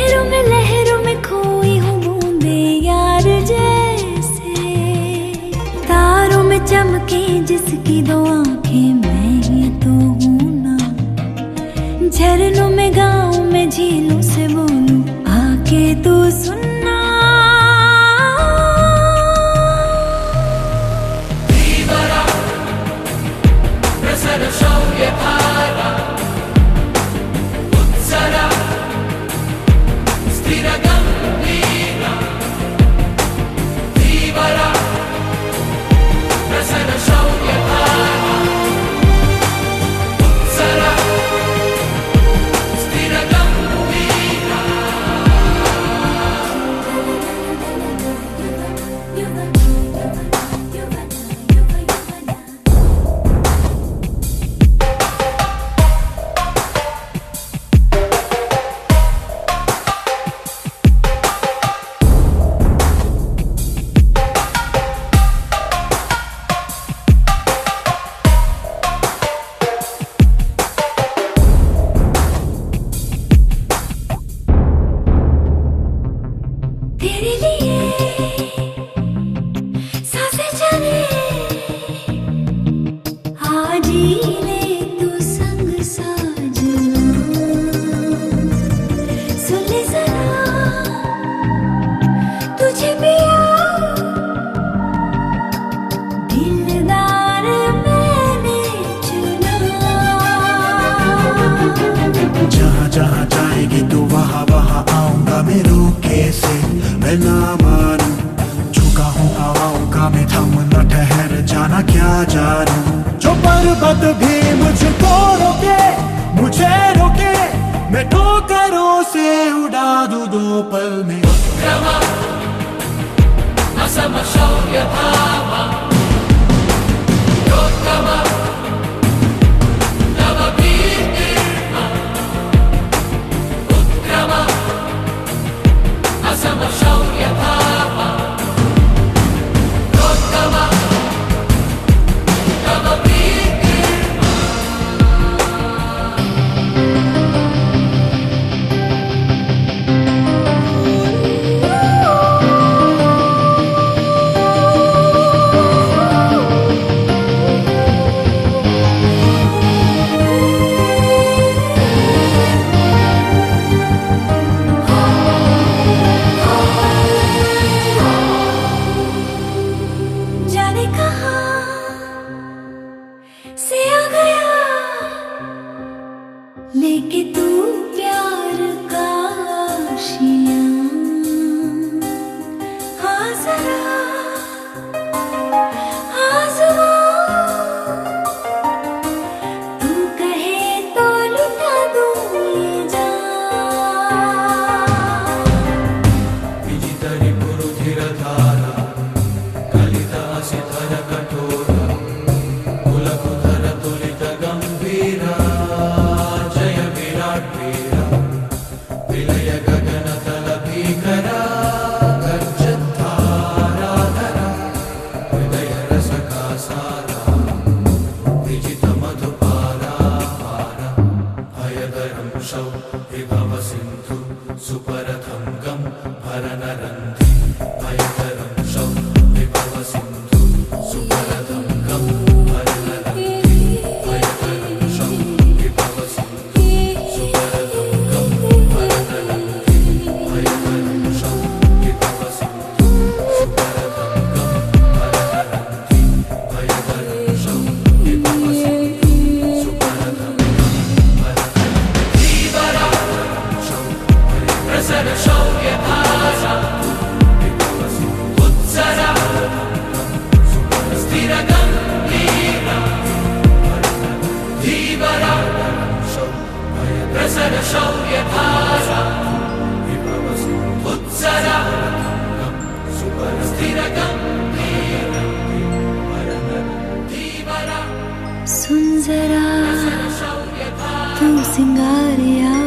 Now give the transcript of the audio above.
लहरों में खोई हूँ बूंदे यार जैसे, तारों में चमके जिसकी दो आंखें मैं ही तो हूँ ना। झरनों में गाँव में झीलों से बोलूं आके तू सुनना। Libera, presera shoye para, utsara, stira gambira. Libera, presera shoye para, utsara, stira gambira. तेरे लिए सांसें चले आज ही ले तू संग साजना। सुन ले जरा तुझे पिया दिलदार मैंने चुना। जहाँ जहाँ जाएगी तू वहाँ वहाँ आऊंगा मैं रोके से। मैं ना मानूं झुका हूँ हवाओं का मैं थम न ठहर जाना क्या जानूं। जो पर्वत भी मुझको रोके मुझे रोके मैं ठोकरों से उड़ा दूं दो पल में। Grama, asama shoye para, yotama, lava birma. Grama, asama shoye para, yotama, lava birma. जाने कहाँ से आ गया लेके तू प्यार का आशियाँ। हाँ जरा हाँ जुबां तू कहे तो लुटा दूँ ये जान। विजितरि पुरुधिरधारा, कलितासिधर कठोरा, कुलकुधर तुलित गंभीरा, जय विराट वीरा, विलय गगन तल भीकरा, गर्जद्धाराधरा, हृदय रस का सारा, विजित मधुपारा हारा, भयदरं शौ विभव सिंधु, सुपरथं गं भरनरन्धि, भयदरं शौ विभव सिंधु, सुपरथं गं भरनरन्धि, भयदरं शौ विभव सिंधु, सुपरथं गं भरनरन्धि, भयदरं शौ विभव सिंधु, सुपरथं गं भरनरन्धि, भयदरं शौ विभव सिंधु, सुपरथं गं भरनरन्धि। Libera, presera shoye para, utsara, stira gambira. Libera, presera shoye para, utsara, stira gambira. Libera, सुन जरा shoye para. तू सिंगारिया